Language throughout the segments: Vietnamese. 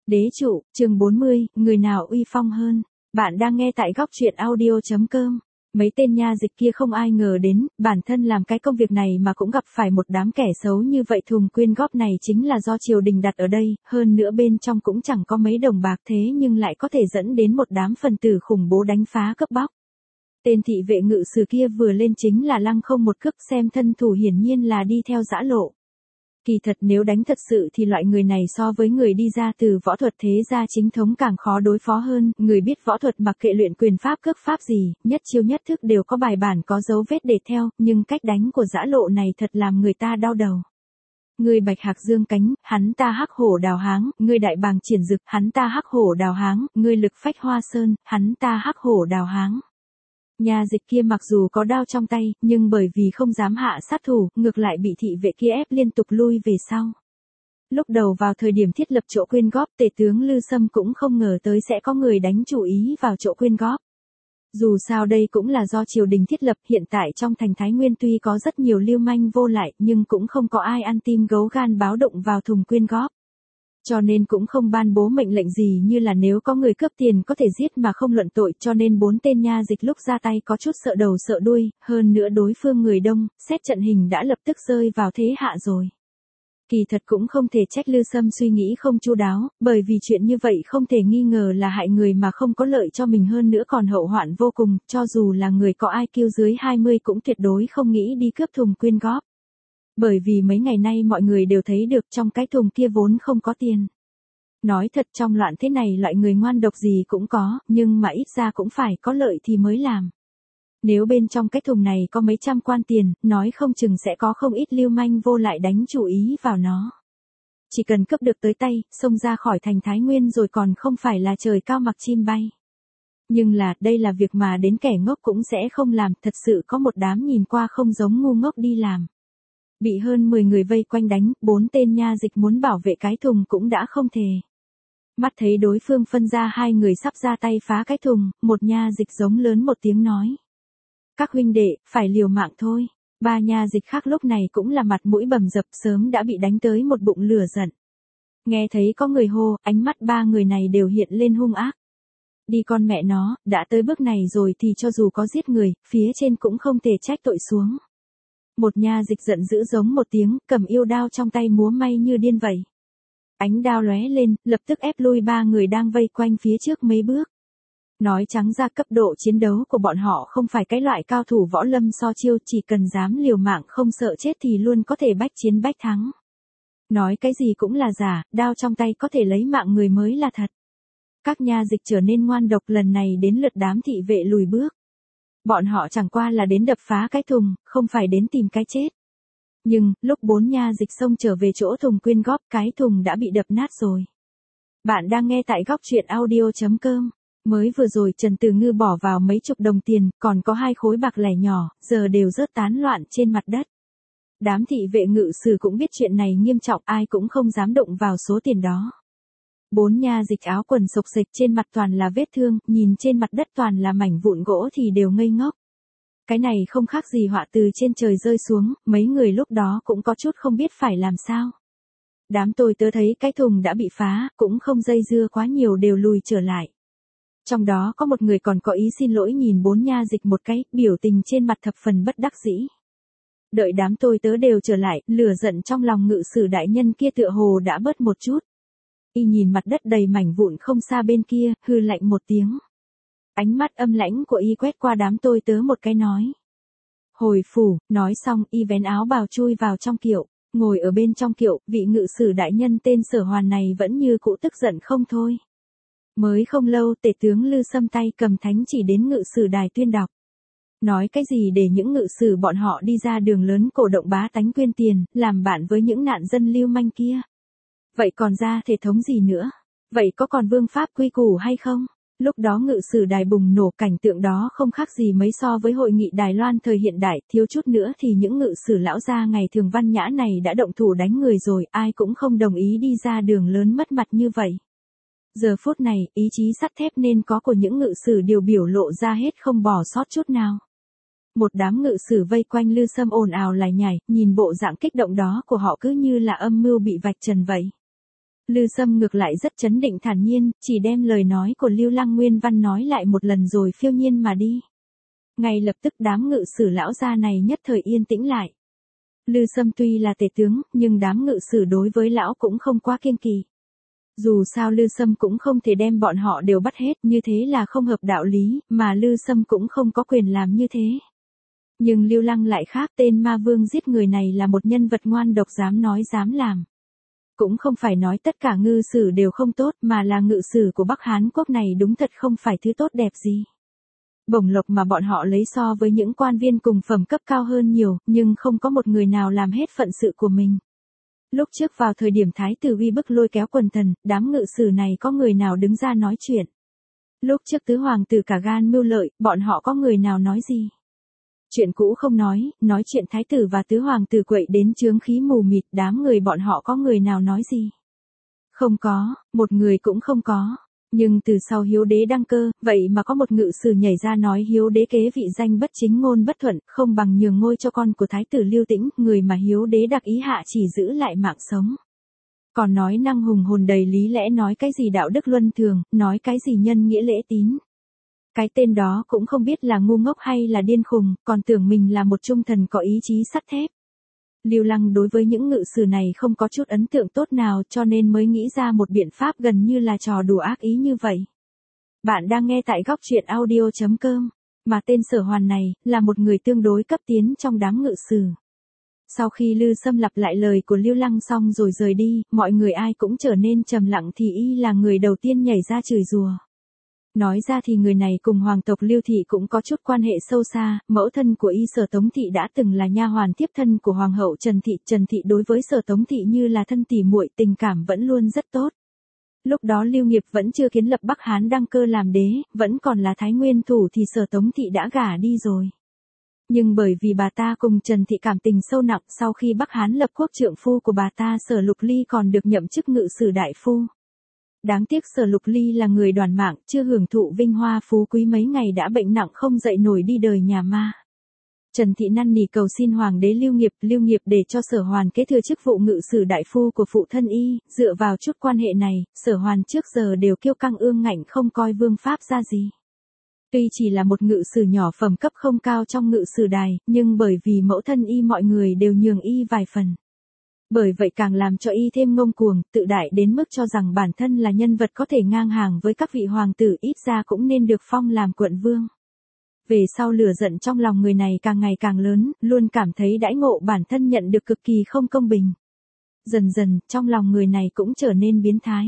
Đế trụ, chương 40, người nào uy phong hơn. Bạn đang nghe tại góc truyện audio.com. Mấy tên nha dịch kia không ai ngờ đến, bản thân làm cái công việc này mà cũng gặp phải một đám kẻ xấu như vậy. Thùng quyên góp này chính là do triều đình đặt ở đây, hơn nữa bên trong cũng chẳng có mấy đồng bạc, thế nhưng lại có thể dẫn đến một đám phần tử khủng bố đánh phá cướp bóc. Tên thị vệ ngự sử kia vừa lên chính là lăng không một cước, xem thân thủ hiển nhiên là đi theo giã lộ. Kỳ thật nếu đánh thật sự thì loại người này so với người đi ra từ võ thuật thế gia chính thống càng khó đối phó hơn. Người biết võ thuật mặc kệ luyện quyền pháp cước pháp gì, nhất chiêu nhất thức đều có bài bản có dấu vết để theo, nhưng cách đánh của giã lộ này thật làm người ta đau đầu. Người bạch hạc dương cánh, hắn ta hắc hổ đào háng, người đại bàng triển dực, hắn ta hắc hổ đào háng, người lực phách hoa sơn, hắn ta hắc hổ đào háng. Nha dịch kia mặc dù có đao trong tay, nhưng bởi vì không dám hạ sát thủ, ngược lại bị thị vệ kia ép liên tục lui về sau. Lúc đầu vào thời điểm thiết lập chỗ quyên góp, tể tướng Lư Sâm cũng không ngờ tới sẽ có người đánh chủ ý vào chỗ quyên góp. Dù sao đây cũng là do triều đình thiết lập, hiện tại trong thành Thái Nguyên tuy có rất nhiều lưu manh vô lại, nhưng cũng không có ai ăn tim gấu gan báo động vào thùng quyên góp. Cho nên cũng không ban bố mệnh lệnh gì như là nếu có người cướp tiền có thể giết mà không luận tội, cho nên 4 tên nha dịch lúc ra tay có chút sợ đầu sợ đuôi, hơn nữa đối phương người đông, xét trận hình đã lập tức rơi vào thế hạ rồi. Kỳ thật cũng không thể trách Lư Sâm suy nghĩ không chu đáo, bởi vì chuyện như vậy không thể nghi ngờ là hại người mà không có lợi cho mình, hơn nữa còn hậu hoạn vô cùng, cho dù là người có IQ dưới 20 cũng tuyệt đối không nghĩ đi cướp thùng quyên góp. Bởi vì mấy ngày nay mọi người đều thấy được trong cái thùng kia vốn không có tiền. Nói thật trong loạn thế này loại người ngoan độc gì cũng có, nhưng mà ít ra cũng phải có lợi thì mới làm. Nếu bên trong cái thùng này có mấy trăm quan tiền, nói không chừng sẽ có không ít lưu manh vô lại đánh chủ ý vào nó. Chỉ cần cướp được tới tay, xông ra khỏi thành Thái Nguyên rồi còn không phải là trời cao mặc chim bay. Nhưng là, đây là việc mà đến kẻ ngốc cũng sẽ không làm, thật sự có một đám nhìn qua không giống ngu ngốc đi làm. Bị hơn 10 người vây quanh đánh, 4 tên nha dịch muốn bảo vệ cái thùng cũng đã không thể. Mắt thấy đối phương phân ra 2 người sắp ra tay phá cái thùng, một nha dịch giống lớn một tiếng nói. Các huynh đệ, phải liều mạng thôi. 3 nha dịch khác lúc này cũng là mặt mũi bầm dập, sớm đã bị đánh tới một bụng lửa giận. Nghe thấy có người hô, ánh mắt 3 người này đều hiện lên hung ác. Đi con mẹ nó, đã tới bước này rồi thì cho dù có giết người, phía trên cũng không thể trách tội xuống. Một nha dịch giận dữ giống một tiếng, cầm yêu đao trong tay múa may như điên vậy. Ánh đao lóe lên, lập tức ép lui 3 người đang vây quanh phía trước mấy bước. Nói trắng ra cấp độ chiến đấu của bọn họ không phải cái loại cao thủ võ lâm so chiêu, chỉ cần dám liều mạng không sợ chết thì luôn có thể bách chiến bách thắng. Nói cái gì cũng là giả, đao trong tay có thể lấy mạng người mới là thật. Các nha dịch trở nên ngoan độc, lần này đến lượt đám thị vệ lùi bước. Bọn họ chẳng qua là đến đập phá cái thùng, không phải đến tìm cái chết. Nhưng, lúc 4 nha dịch xông trở về chỗ thùng quyên góp, cái thùng đã bị đập nát rồi. Bạn đang nghe tại góc truyện audio.com. Mới vừa rồi Trần Từ Ngư bỏ vào mấy chục đồng tiền, còn có 2 khối bạc lẻ nhỏ, giờ đều rớt tán loạn trên mặt đất. Đám thị vệ ngự sử cũng biết chuyện này nghiêm trọng, ai cũng không dám động vào số tiền đó. 4 nha dịch áo quần xộc xệch, trên mặt toàn là vết thương, nhìn trên mặt đất toàn là mảnh vụn gỗ thì đều ngây ngốc. Cái này không khác gì họa từ trên trời rơi xuống, mấy người lúc đó cũng có chút không biết phải làm sao. Đám tôi tớ thấy cái thùng đã bị phá, cũng không dây dưa quá nhiều, đều lùi trở lại. Trong đó có một người còn có ý xin lỗi nhìn 4 nha dịch một cái, biểu tình trên mặt thập phần bất đắc dĩ. Đợi đám tôi tớ đều trở lại, lửa giận trong lòng ngự sử đại nhân kia tựa hồ đã bớt một chút. Y nhìn mặt đất đầy mảnh vụn không xa bên kia, hừ lạnh một tiếng. Ánh mắt âm lãnh của y quét qua đám tôi tớ một cái nói. Hồi phủ, nói xong y vén áo bào chui vào trong kiệu, ngồi ở bên trong kiệu, vị ngự sử đại nhân tên Sở Hoàn này vẫn như cũ tức giận không thôi. Mới không lâu tể tướng Lư Sâm tay cầm thánh chỉ đến ngự sử đài tuyên đọc. Nói cái gì để những ngự sử bọn họ đi ra đường lớn cổ động bá tánh quyên tiền, làm bạn với những nạn dân lưu manh kia. Vậy còn ra thể thống gì nữa? Vậy có còn vương pháp quy củ hay không? Lúc đó ngự sử đài bùng nổ, cảnh tượng đó không khác gì mấy so với hội nghị Đài Loan thời hiện đại, thiếu chút nữa thì những ngự sử lão gia ngày thường văn nhã này đã động thủ đánh người rồi, ai cũng không đồng ý đi ra đường lớn mất mặt như vậy. Giờ phút này, ý chí sắt thép nên có của những ngự sử đều biểu lộ ra hết, không bỏ sót chút nào. Một đám ngự sử vây quanh Lư Sâm ồn ào lải nhải, nhìn bộ dạng kích động đó của họ cứ như là âm mưu bị vạch trần vậy. Lư Sâm ngược lại rất trấn định thản nhiên, chỉ đem lời nói của Lưu Lăng nguyên văn nói lại một lần rồi phiêu nhiên mà đi. Ngay lập tức đám ngự sử lão gia này nhất thời yên tĩnh lại. Lư Sâm tuy là tể tướng, nhưng đám ngự sử đối với lão cũng không quá kiêng kỵ. Dù sao Lư Sâm cũng không thể đem bọn họ đều bắt hết, như thế là không hợp đạo lý, mà Lư Sâm cũng không có quyền làm như thế. Nhưng Lưu Lăng lại khác, tên ma vương giết người này là một nhân vật ngoan độc dám nói dám làm. Cũng không phải nói tất cả ngự sử đều không tốt, mà là ngự sử của Bắc Hán quốc này đúng thật không phải thứ tốt đẹp gì. Bổng lộc mà bọn họ lấy so với những quan viên cùng phẩm cấp cao hơn nhiều, nhưng không có một người nào làm hết phận sự của mình. Lúc trước vào thời điểm thái tử uy bức lôi kéo quần thần, đám ngự sử này có người nào đứng ra nói chuyện. Lúc trước tứ hoàng tử cả gan mưu lợi, bọn họ có người nào nói gì. Chuyện cũ không nói chuyện thái tử và tứ hoàng tử quậy đến chướng khí mù mịt, đám người bọn họ có người nào nói gì. Không có, một người cũng không có. Nhưng từ sau Hiếu đế đăng cơ, vậy mà có một ngự sử nhảy ra nói Hiếu đế kế vị danh bất chính ngôn bất thuận, không bằng nhường ngôi cho con của thái tử Lưu Tĩnh, người mà Hiếu đế đặc ý hạ chỉ giữ lại mạng sống. Còn nói năng hùng hồn đầy lý lẽ, nói cái gì đạo đức luân thường, nói cái gì nhân nghĩa lễ tín. Cái tên đó cũng không biết là ngu ngốc hay là điên khùng, còn tưởng mình là một trung thần có ý chí sắt thép. Lưu Lăng đối với những ngự sử này không có chút ấn tượng tốt nào, cho nên mới nghĩ ra một biện pháp gần như là trò đùa ác ý như vậy. Bạn đang nghe tại góc truyện audio.com, mà tên Sở Hoàn này là một người tương đối cấp tiến trong đám ngự sử. Sau khi Lư Sâm lặp lại lời của Lưu Lăng xong rồi rời đi, mọi người ai cũng trở nên trầm lặng, thì y là người đầu tiên nhảy ra chửi rủa. Nói ra thì người này cùng hoàng tộc Lưu Thị cũng có chút quan hệ sâu xa, mẫu thân của y Sở Tống Thị đã từng là nha hoàn tiếp thân của hoàng hậu Trần Thị đối với Sở Tống Thị như là thân tỉ muội, tình cảm vẫn luôn rất tốt. Lúc đó Lưu Nghiệp vẫn chưa kiến lập Bắc Hán đăng cơ làm đế, vẫn còn là Thái Nguyên thủ thì Sở Tống Thị đã gả đi rồi. Nhưng bởi vì bà ta cùng Trần Thị cảm tình sâu nặng, sau khi Bắc Hán lập quốc, trượng phu của bà ta Sở Lục Ly còn được nhậm chức ngự sử đại phu. Đáng tiếc Sở Lục Ly là người đoàn mạng, chưa hưởng thụ vinh hoa phú quý mấy ngày đã bệnh nặng không dậy nổi đi đời nhà ma. Trần Thị năn nỉ cầu xin hoàng đế Lưu Nghiệp để cho Sở Hoàn kế thừa chức vụ ngự sử đại phu của phụ thân y, dựa vào chút quan hệ này, Sở Hoàn trước giờ đều kiêu căng ương ngạnh không coi vương pháp ra gì. Tuy chỉ là một ngự sử nhỏ phẩm cấp không cao trong ngự sử đài, nhưng bởi vì mẫu thân y mọi người đều nhường y vài phần. Bởi vậy càng làm cho y thêm ngông cuồng, tự đại đến mức cho rằng bản thân là nhân vật có thể ngang hàng với các vị hoàng tử, ít ra cũng nên được phong làm quận vương. Về sau lửa giận trong lòng người này càng ngày càng lớn, luôn cảm thấy đãi ngộ bản thân nhận được cực kỳ không công bình. Dần dần, trong lòng người này cũng trở nên biến thái.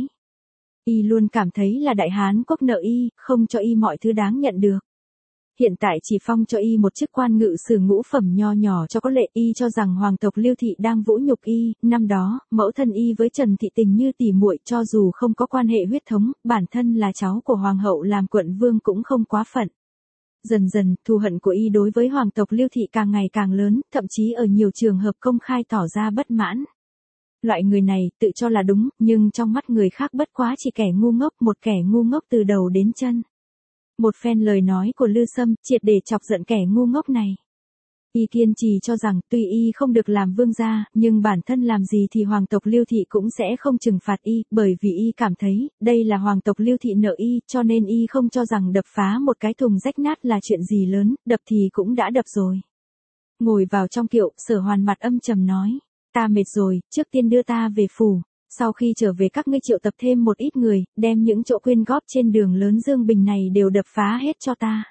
Y luôn cảm thấy là Đại Hán quốc nợ y, không cho y mọi thứ đáng nhận được. Hiện tại chỉ phong cho y một chức quan ngự sử ngũ phẩm nho nhỏ cho có lệ, y cho rằng hoàng tộc Lưu Thị đang vũ nhục y. Năm đó, mẫu thân y với Trần Thị tình như tỉ muội, cho dù không có quan hệ huyết thống, bản thân là cháu của hoàng hậu làm quận vương cũng không quá phận. Dần dần, thù hận của y đối với hoàng tộc Lưu Thị càng ngày càng lớn, thậm chí ở nhiều trường hợp công khai tỏ ra bất mãn. Loại người này tự cho là đúng, nhưng trong mắt người khác bất quá chỉ kẻ ngu ngốc, một kẻ ngu ngốc từ đầu đến chân. Một phen lời nói của Lư Sâm triệt để chọc giận kẻ ngu ngốc này. Y kiên trì cho rằng tuy y không được làm vương gia, nhưng bản thân làm gì thì hoàng tộc Lưu Thị cũng sẽ không trừng phạt y, bởi vì y cảm thấy đây là hoàng tộc Lưu Thị nợ y, cho nên y không cho rằng đập phá một cái thùng rách nát là chuyện gì lớn, đập thì cũng đã đập rồi. Ngồi vào trong kiệu, Sở Hoàn mặt âm trầm nói, ta mệt rồi, trước tiên đưa ta về phủ. Sau khi trở về các ngươi triệu tập thêm một ít người, đem những chỗ quyên góp trên đường lớn Dương Bình này đều đập phá hết cho ta.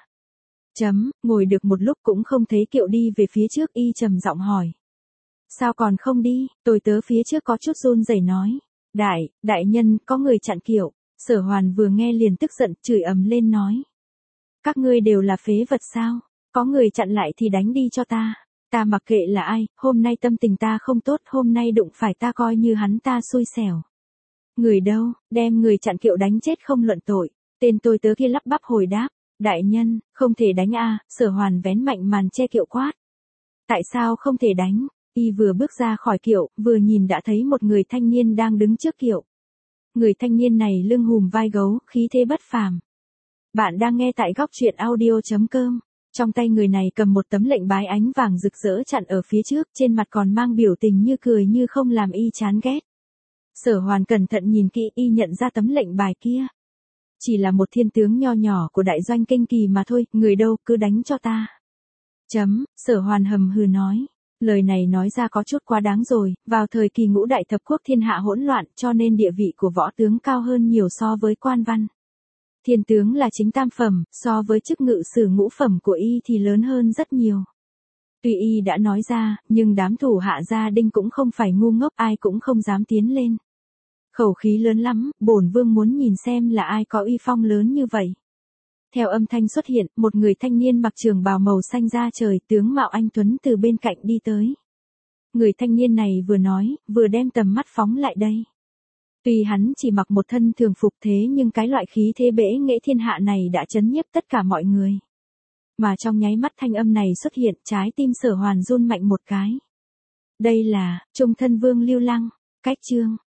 Ngồi được một lúc cũng không thấy kiệu đi về phía trước, y trầm giọng hỏi. Sao còn không đi? Tôi tớ phía trước có chút run rẩy nói. Đại nhân, có người chặn kiệu. Sở Hoàn vừa nghe liền tức giận, chửi ầm lên nói. Các ngươi đều là phế vật sao? Có người chặn lại thì đánh đi cho ta. Ta mặc kệ là ai, hôm nay tâm tình ta không tốt, hôm nay đụng phải ta coi như hắn ta xui xẻo. Người đâu, đem người chặn kiệu đánh chết không luận tội. Tên tôi tớ kia lắp bắp hồi đáp, đại nhân, không thể đánh a. Sở Hoàn vén mạnh màn che kiệu quát. Tại sao không thể đánh? Y vừa bước ra khỏi kiệu, vừa nhìn đã thấy một người thanh niên đang đứng trước kiệu. Người thanh niên này lưng hùm vai gấu, khí thế bất phàm. Bạn đang nghe tại góc truyện audio.com. Trong tay người này cầm một tấm lệnh bài ánh vàng rực rỡ chặn ở phía trước, trên mặt còn mang biểu tình như cười như không làm y chán ghét. Sở Hoàn cẩn thận nhìn kỹ y nhận ra tấm lệnh bài kia. Chỉ là một thiên tướng nho nhỏ của đại doanh kinh kỳ mà thôi, người đâu, cứ đánh cho ta. Sở Hoàn hầm hừ nói. Lời này nói ra có chút quá đáng rồi, vào thời kỳ ngũ đại thập quốc thiên hạ hỗn loạn cho nên địa vị của võ tướng cao hơn nhiều so với quan văn. Thiên tướng là chính tam phẩm, so với chức ngự sử ngũ phẩm của y thì lớn hơn rất nhiều. Tuy y đã nói ra, nhưng đám thủ hạ gia đình cũng không phải ngu ngốc, ai cũng không dám tiến lên. Khẩu khí lớn lắm, bổn vương muốn nhìn xem là ai có uy phong lớn như vậy. Theo âm thanh xuất hiện, một người thanh niên mặc trường bào màu xanh da trời, tướng mạo anh tuấn từ bên cạnh đi tới. Người thanh niên này vừa nói, vừa đem tầm mắt phóng lại đây. Tuy hắn chỉ mặc một thân thường phục thế nhưng cái loại khí thế bẽ nghệ thiên hạ này đã chấn nhiếp tất cả mọi người. Mà trong nháy mắt thanh âm này xuất hiện, trái tim Sở Hoàn run mạnh một cái. Đây là Trung Thân Vương Lưu Lăng. Cách chương